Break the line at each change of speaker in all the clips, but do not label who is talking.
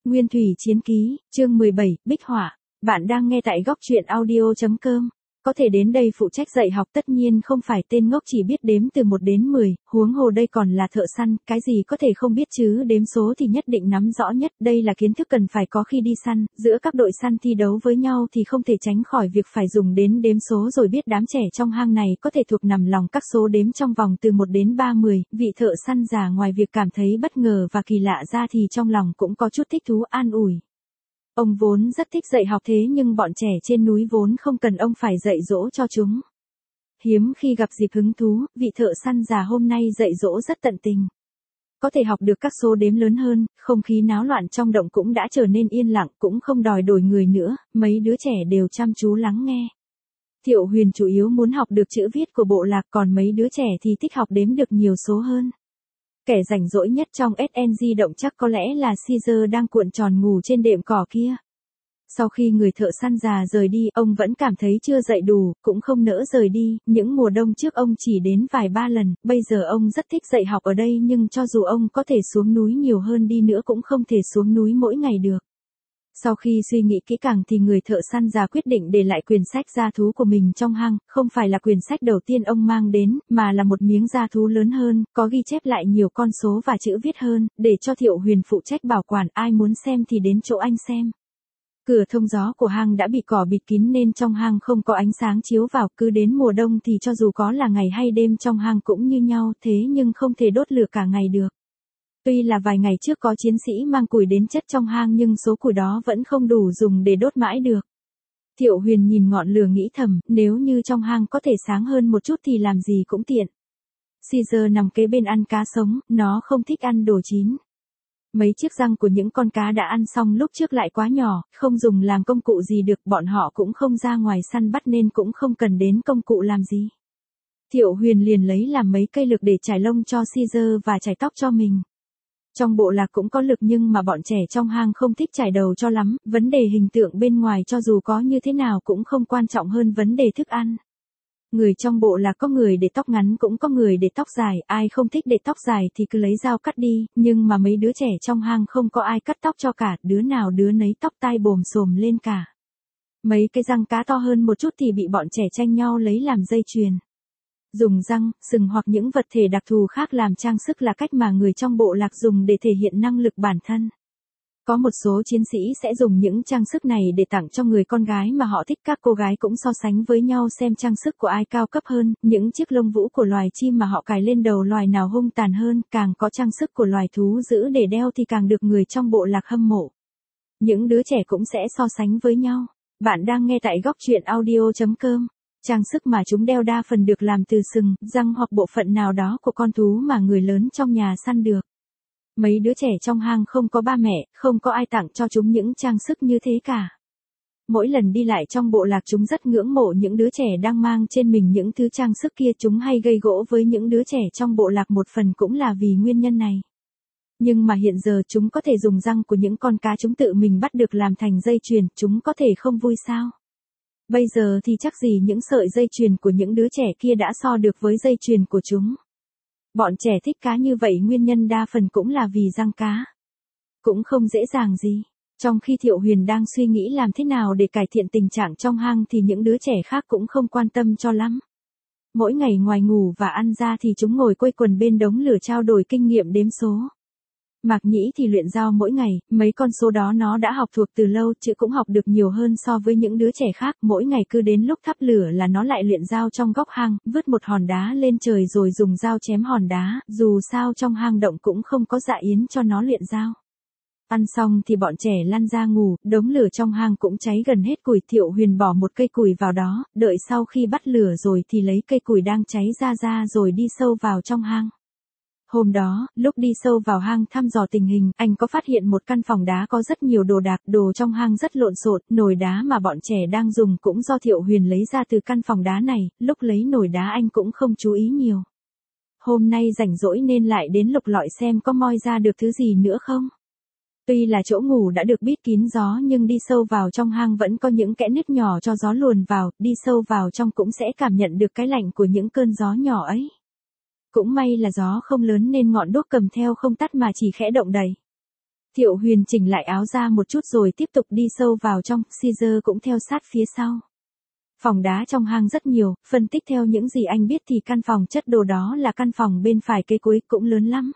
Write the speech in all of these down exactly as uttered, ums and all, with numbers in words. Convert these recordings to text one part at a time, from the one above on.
Nguyên thủy chiến ký, chương mười bảy, Bích họa. Bạn đang nghe tại góc truyện audio chấm com. Có thể đến đây phụ trách dạy học tất nhiên không phải tên ngốc chỉ biết đếm từ một đến mười, huống hồ đây còn là thợ săn, cái gì có thể không biết chứ, đếm số thì nhất định nắm rõ nhất, đây là kiến thức cần phải có khi đi săn, giữa các đội săn thi đấu với nhau thì không thể tránh khỏi việc phải dùng đến đếm số rồi biết đám trẻ trong hang này có thể thuộc nằm lòng các số đếm trong vòng từ một đến ba mươi, vị thợ săn già ngoài việc cảm thấy bất ngờ và kỳ lạ ra thì trong lòng cũng có chút thích thú an ủi. Ông vốn rất thích dạy học thế nhưng bọn trẻ trên núi vốn không cần ông phải dạy dỗ cho chúng. Hiếm khi gặp dịp hứng thú, vị thợ săn già hôm nay dạy dỗ rất tận tình. Có thể học được các số đếm lớn hơn, không khí náo loạn trong động cũng đã trở nên yên lặng, cũng không đòi đổi người nữa, mấy đứa trẻ đều chăm chú lắng nghe. Thiệu Huyền chủ yếu muốn học được chữ viết của bộ lạc, còn mấy đứa trẻ thì thích học đếm được nhiều số hơn. Kẻ rảnh rỗi nhất trong ét en giê động chắc có lẽ là Caesar đang cuộn tròn ngủ trên đệm cỏ kia. Sau khi người thợ săn già rời đi, ông vẫn cảm thấy chưa dậy đủ, cũng không nỡ rời đi, những mùa đông trước ông chỉ đến vài ba lần, bây giờ ông rất thích dạy học ở đây nhưng cho dù ông có thể xuống núi nhiều hơn đi nữa cũng không thể xuống núi mỗi ngày được. Sau khi suy nghĩ kỹ càng thì người thợ săn già quyết định để lại quyển sách gia thú của mình trong hang, không phải là quyển sách đầu tiên ông mang đến, mà là một miếng gia thú lớn hơn, có ghi chép lại nhiều con số và chữ viết hơn, để cho Thiệu Huyền phụ trách bảo quản, ai muốn xem thì đến chỗ anh xem. Cửa thông gió của hang đã bị cỏ bịt kín nên trong hang không có ánh sáng chiếu vào, cứ đến mùa đông thì cho dù có là ngày hay đêm trong hang cũng như nhau, thế nhưng không thể đốt lửa cả ngày được. Tuy là vài ngày trước có chiến sĩ mang củi đến chất trong hang nhưng số củi đó vẫn không đủ dùng để đốt mãi được. Thiệu Huyền nhìn ngọn lửa nghĩ thầm, nếu như trong hang có thể sáng hơn một chút thì làm gì cũng tiện. Caesar nằm kế bên ăn cá sống, nó không thích ăn đồ chín. Mấy chiếc răng của những con cá đã ăn xong lúc trước lại quá nhỏ, không dùng làm công cụ gì được, bọn họ cũng không ra ngoài săn bắt nên cũng không cần đến công cụ làm gì. Thiệu Huyền liền lấy làm mấy cây lược để trải lông cho Caesar và trải tóc cho mình. Trong bộ lạc cũng có lược nhưng mà bọn trẻ trong hang không thích trải đầu cho lắm, vấn đề hình tượng bên ngoài cho dù có như thế nào cũng không quan trọng hơn vấn đề thức ăn. Người trong bộ lạc có người để tóc ngắn cũng có người để tóc dài, ai không thích để tóc dài thì cứ lấy dao cắt đi, nhưng mà mấy đứa trẻ trong hang không có ai cắt tóc cho cả, đứa nào đứa nấy tóc tai bồm xồm lên cả. Mấy cái răng cá to hơn một chút thì bị bọn trẻ tranh nhau lấy làm dây chuyền. Dùng răng, sừng hoặc những vật thể đặc thù khác làm trang sức là cách mà người trong bộ lạc dùng để thể hiện năng lực bản thân. Có một số chiến sĩ sẽ dùng những trang sức này để tặng cho người con gái mà họ thích, các cô gái cũng so sánh với nhau xem trang sức của ai cao cấp hơn, những chiếc lông vũ của loài chim mà họ cài lên đầu loài nào hung tàn hơn, càng có trang sức của loài thú dữ để đeo thì càng được người trong bộ lạc hâm mộ. Những đứa trẻ cũng sẽ so sánh với nhau. Bạn đang nghe tại góc truyện audio chấm com. Trang sức mà chúng đeo đa phần được làm từ sừng, răng hoặc bộ phận nào đó của con thú mà người lớn trong nhà săn được. Mấy đứa trẻ trong hang không có ba mẹ, không có ai tặng cho chúng những trang sức như thế cả. Mỗi lần đi lại trong bộ lạc chúng rất ngưỡng mộ những đứa trẻ đang mang trên mình những thứ trang sức kia, chúng hay gây gỗ với những đứa trẻ trong bộ lạc một phần cũng là vì nguyên nhân này. Nhưng mà hiện giờ chúng có thể dùng răng của những con cá chúng tự mình bắt được làm thành dây chuyền, chúng có thể không vui sao? Bây giờ thì chắc gì những sợi dây chuyền của những đứa trẻ kia đã so được với dây chuyền của chúng. Bọn trẻ thích cá như vậy nguyên nhân đa phần cũng là vì răng cá. Cũng không dễ dàng gì. Trong khi Thiệu Huyền đang suy nghĩ làm thế nào để cải thiện tình trạng trong hang thì những đứa trẻ khác cũng không quan tâm cho lắm. Mỗi ngày ngoài ngủ và ăn ra thì chúng ngồi quây quần bên đống lửa trao đổi kinh nghiệm đếm số. Mạc Nhĩ thì luyện dao mỗi ngày, mấy con số đó nó đã học thuộc từ lâu, chứ cũng học được nhiều hơn so với những đứa trẻ khác, mỗi ngày cứ đến lúc thắp lửa là nó lại luyện dao trong góc hang, vứt một hòn đá lên trời rồi dùng dao chém hòn đá, dù sao trong hang động cũng không có dạ yến cho nó luyện dao. Ăn xong thì bọn trẻ lăn ra ngủ, đống lửa trong hang cũng cháy gần hết củi, Thiệu Huyền bỏ một cây củi vào đó, đợi sau khi bắt lửa rồi thì lấy cây củi đang cháy ra ra rồi đi sâu vào trong hang. Hôm đó, lúc đi sâu vào hang thăm dò tình hình, anh có phát hiện một căn phòng đá có rất nhiều đồ đạc, đồ trong hang rất lộn xộn, nồi đá mà bọn trẻ đang dùng cũng do Thiệu Huyền lấy ra từ căn phòng đá này, lúc lấy nồi đá anh cũng không chú ý nhiều. Hôm nay rảnh rỗi nên lại đến lục lọi xem có moi ra được thứ gì nữa không. Tuy là chỗ ngủ đã được bít kín gió nhưng đi sâu vào trong hang vẫn có những kẽ nứt nhỏ cho gió luồn vào, đi sâu vào trong cũng sẽ cảm nhận được cái lạnh của những cơn gió nhỏ ấy. Cũng may là gió không lớn nên ngọn đuốc cầm theo không tắt mà chỉ khẽ động đậy. Thiệu Huyền chỉnh lại áo ra một chút rồi tiếp tục đi sâu vào trong, Caesar cũng theo sát phía sau. Phòng đá trong hang rất nhiều, phân tích theo những gì anh biết thì căn phòng chất đồ đó là căn phòng bên phải cây cuối cũng lớn lắm.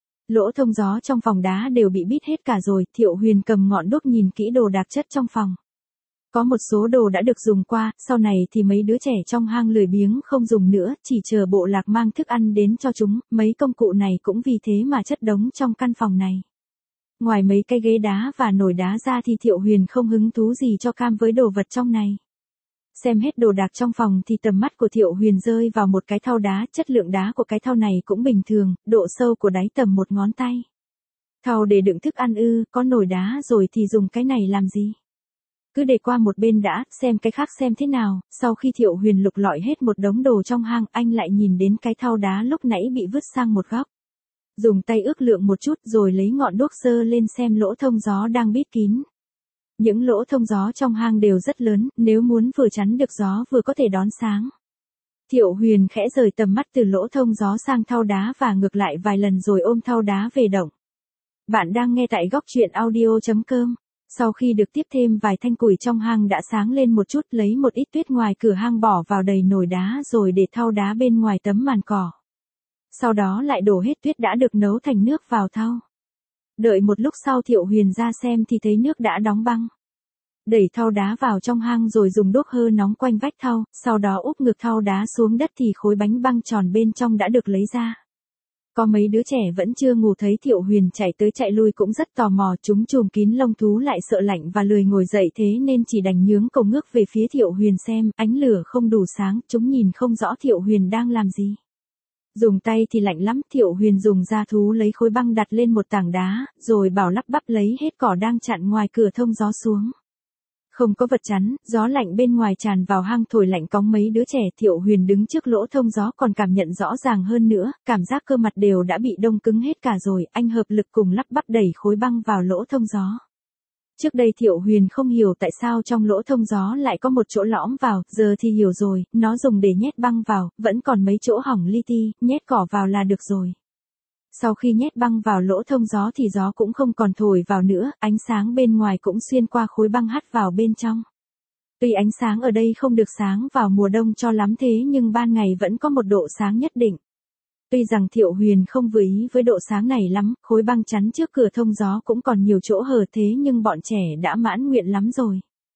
Lỗ thông gió trong phòng đá đều bị bít hết cả rồi, Thiệu Huyền cầm ngọn đuốc nhìn kỹ đồ đạc chất trong phòng. Có một số đồ đã được dùng qua, sau này thì mấy đứa trẻ trong hang lười biếng không dùng nữa, chỉ chờ bộ lạc mang thức ăn đến cho chúng, mấy công cụ này cũng vì thế mà chất đống trong căn phòng này. Ngoài mấy cái ghế đá và nồi đá ra thì Thiệu Huyền không hứng thú gì cho cam với đồ vật trong này. Xem hết đồ đạc trong phòng thì tầm mắt của Thiệu Huyền rơi vào một cái thau đá, chất lượng đá của cái thau này cũng bình thường, độ sâu của đáy tầm một ngón tay. Thau để đựng thức ăn ư, có nồi đá rồi thì dùng cái này làm gì? Cứ để qua một bên đã, xem cái khác xem thế nào. Sau khi Thiệu Huyền lục lọi hết một đống đồ trong hang, anh lại nhìn đến cái thau đá lúc nãy bị vứt sang một góc. Dùng tay ước lượng một chút rồi lấy ngọn đuốc giơ lên xem lỗ thông gió đang bít kín. Những lỗ thông gió trong hang đều rất lớn, nếu muốn vừa chắn được gió vừa có thể đón sáng. Thiệu Huyền khẽ rời tầm mắt từ lỗ thông gió sang thau đá và ngược lại vài lần rồi ôm thau đá về động. Bạn đang nghe tại góc truyện audio chấm com. Sau khi được tiếp thêm vài thanh củi trong hang đã sáng lên một chút, lấy một ít tuyết ngoài cửa hang bỏ vào đầy nồi đá rồi để thau đá bên ngoài tấm màn cỏ. Sau đó lại đổ hết tuyết đã được nấu thành nước vào thau. Đợi một lúc sau Thiệu Huyền ra xem thì thấy nước đã đóng băng. Đẩy thau đá vào trong hang rồi dùng đuốc hơ nóng quanh vách thau, sau đó úp ngược thau đá xuống đất thì khối bánh băng tròn bên trong đã được lấy ra. Có mấy đứa trẻ vẫn chưa ngủ thấy Thiệu Huyền chạy tới chạy lui cũng rất tò mò, chúng trùm kín lông thú lại sợ lạnh và lười ngồi dậy thế nên chỉ đành nhướng cổ ngước về phía Thiệu Huyền xem, ánh lửa không đủ sáng, chúng nhìn không rõ Thiệu Huyền đang làm gì. Dùng tay thì lạnh lắm, Thiệu Huyền dùng da thú lấy khối băng đặt lên một tảng đá, rồi bảo lắp bắp lấy hết cỏ đang chặn ngoài cửa thông gió xuống. Không có vật chắn, gió lạnh bên ngoài tràn vào hang thổi lạnh cóng mấy đứa trẻ. Thiệu Huyền đứng trước lỗ thông gió còn cảm nhận rõ ràng hơn nữa, cảm giác cơ mặt đều đã bị đông cứng hết cả rồi, anh hợp lực cùng lắp bắp đẩy khối băng vào lỗ thông gió. Trước đây Thiệu Huyền không hiểu tại sao trong lỗ thông gió lại có một chỗ lõm vào, giờ thì hiểu rồi, nó dùng để nhét băng vào, vẫn còn mấy chỗ hỏng li ti, nhét cỏ vào là được rồi. Sau khi nhét băng vào lỗ thông gió thì gió cũng không còn thổi vào nữa, ánh sáng bên ngoài cũng xuyên qua khối băng hắt vào bên trong. Tuy ánh sáng ở đây không được sáng vào mùa đông cho lắm thế nhưng ban ngày vẫn có một độ sáng nhất định. Tuy rằng Thiệu Huyền không vừa ý với độ sáng này lắm, khối băng chắn trước cửa thông gió cũng còn nhiều chỗ hở thế nhưng bọn trẻ đã mãn nguyện lắm rồi.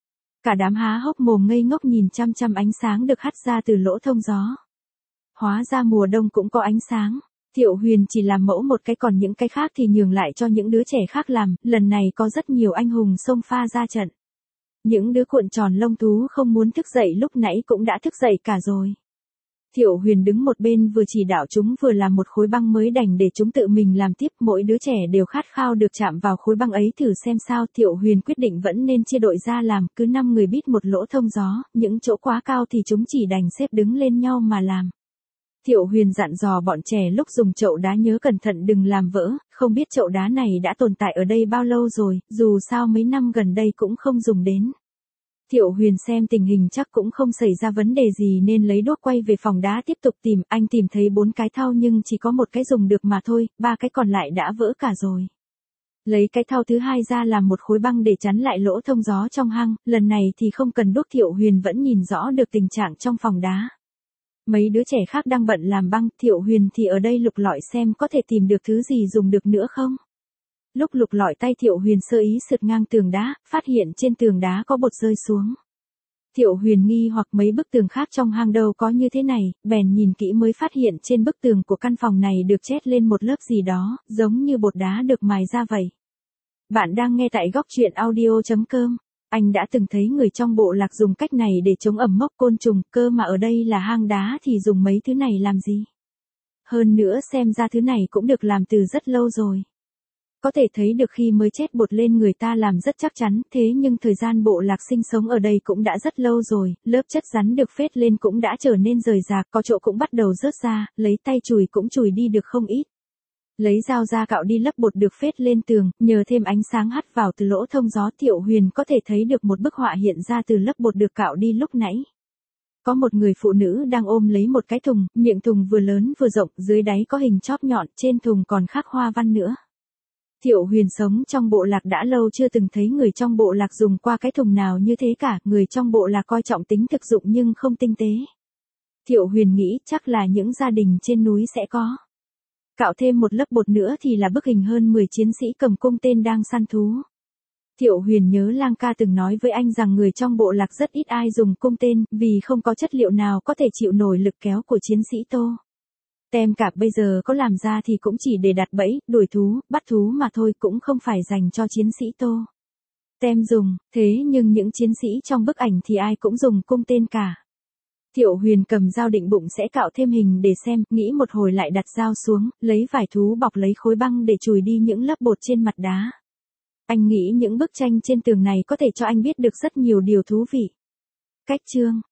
Cả đám há hốc mồm ngây ngốc nhìn chăm chăm ánh sáng được hắt ra từ lỗ thông gió. Hóa ra mùa đông cũng có ánh sáng. Thiệu Huyền chỉ làm mẫu một cái còn những cái khác thì nhường lại cho những đứa trẻ khác làm, lần này có rất nhiều anh hùng xông pha ra trận. Những đứa cuộn tròn lông thú không muốn thức dậy lúc nãy cũng đã thức dậy cả rồi. Thiệu Huyền đứng một bên vừa chỉ đạo chúng vừa làm một khối băng mới đành để chúng tự mình làm tiếp, mỗi đứa trẻ đều khát khao được chạm vào khối băng ấy thử xem sao. Thiệu Huyền quyết định vẫn nên chia đội ra làm, cứ năm người bít một lỗ thông gió, những chỗ quá cao thì chúng chỉ đành xếp đứng lên nhau mà làm. Thiệu Huyền dặn dò bọn trẻ lúc dùng chậu đá nhớ cẩn thận đừng làm vỡ, không biết chậu đá này đã tồn tại ở đây bao lâu rồi, dù sao mấy năm gần đây cũng không dùng đến. Thiệu Huyền xem tình hình chắc cũng không xảy ra vấn đề gì nên lấy đuốc quay về phòng đá tiếp tục tìm, anh tìm thấy bốn cái thau nhưng chỉ có một cái dùng được mà thôi, ba cái còn lại đã vỡ cả rồi. Lấy cái thau thứ hai ra làm một khối băng để chắn lại lỗ thông gió trong hang, lần này thì không cần đuốc, Thiệu Huyền vẫn nhìn rõ được tình trạng trong phòng đá. Mấy đứa trẻ khác đang bận làm băng, Thiệu Huyền thì ở đây lục lọi xem có thể tìm được thứ gì dùng được nữa không. Lúc lục lọi tay Thiệu Huyền sơ ý sượt ngang tường đá, phát hiện trên tường đá có bột rơi xuống. Thiệu Huyền nghi hoặc mấy bức tường khác trong hang đâu có như thế này, bèn nhìn kỹ mới phát hiện trên bức tường của căn phòng này được chét lên một lớp gì đó, giống như bột đá được mài ra vậy. Bạn đang nghe tại góc truyện audio chấm com. Anh đã từng thấy người trong bộ lạc dùng cách này để chống ẩm mốc côn trùng, cơ mà ở đây là hang đá thì dùng mấy thứ này làm gì? Hơn nữa xem ra thứ này cũng được làm từ rất lâu rồi. Có thể thấy được khi mới chét bột lên người ta làm rất chắc chắn, thế nhưng thời gian bộ lạc sinh sống ở đây cũng đã rất lâu rồi, lớp chất rắn được phết lên cũng đã trở nên rời rạc, có chỗ cũng bắt đầu rớt ra, lấy tay chùi cũng chùi đi được không ít. Lấy dao ra cạo đi lớp bột được phết lên tường, nhờ thêm ánh sáng hắt vào từ lỗ thông gió, Thiệu Huyền có thể thấy được một bức họa hiện ra từ lớp bột được cạo đi lúc nãy. Có một người phụ nữ đang ôm lấy một cái thùng, miệng thùng vừa lớn vừa rộng, dưới đáy có hình chóp nhọn, trên thùng còn khắc hoa văn nữa. Thiệu Huyền sống trong bộ lạc đã lâu chưa từng thấy người trong bộ lạc dùng qua cái thùng nào như thế cả, người trong bộ lạc coi trọng tính thực dụng nhưng không tinh tế. Thiệu Huyền nghĩ chắc là những gia đình trên núi sẽ có. Cạo thêm một lớp bột nữa thì là bức hình hơn mười chiến sĩ cầm cung tên đang săn thú. Thiệu Huyền nhớ Lang ca từng nói với anh rằng người trong bộ lạc rất ít ai dùng cung tên, vì không có chất liệu nào có thể chịu nổi lực kéo của chiến sĩ Tô. Tem cạp bây giờ có làm ra thì cũng chỉ để đặt bẫy, đuổi thú, bắt thú mà thôi, cũng không phải dành cho chiến sĩ Tô. Tem dùng, thế nhưng những chiến sĩ trong bức ảnh thì ai cũng dùng cung tên cả. Thiệu Huyền cầm dao định bụng sẽ cạo thêm hình để xem, nghĩ một hồi lại đặt dao xuống, lấy vải thú bọc lấy khối băng để chùi đi những lớp bột trên mặt đá. Anh nghĩ những bức tranh trên tường này có thể cho anh biết được rất nhiều điều thú vị. Cách chương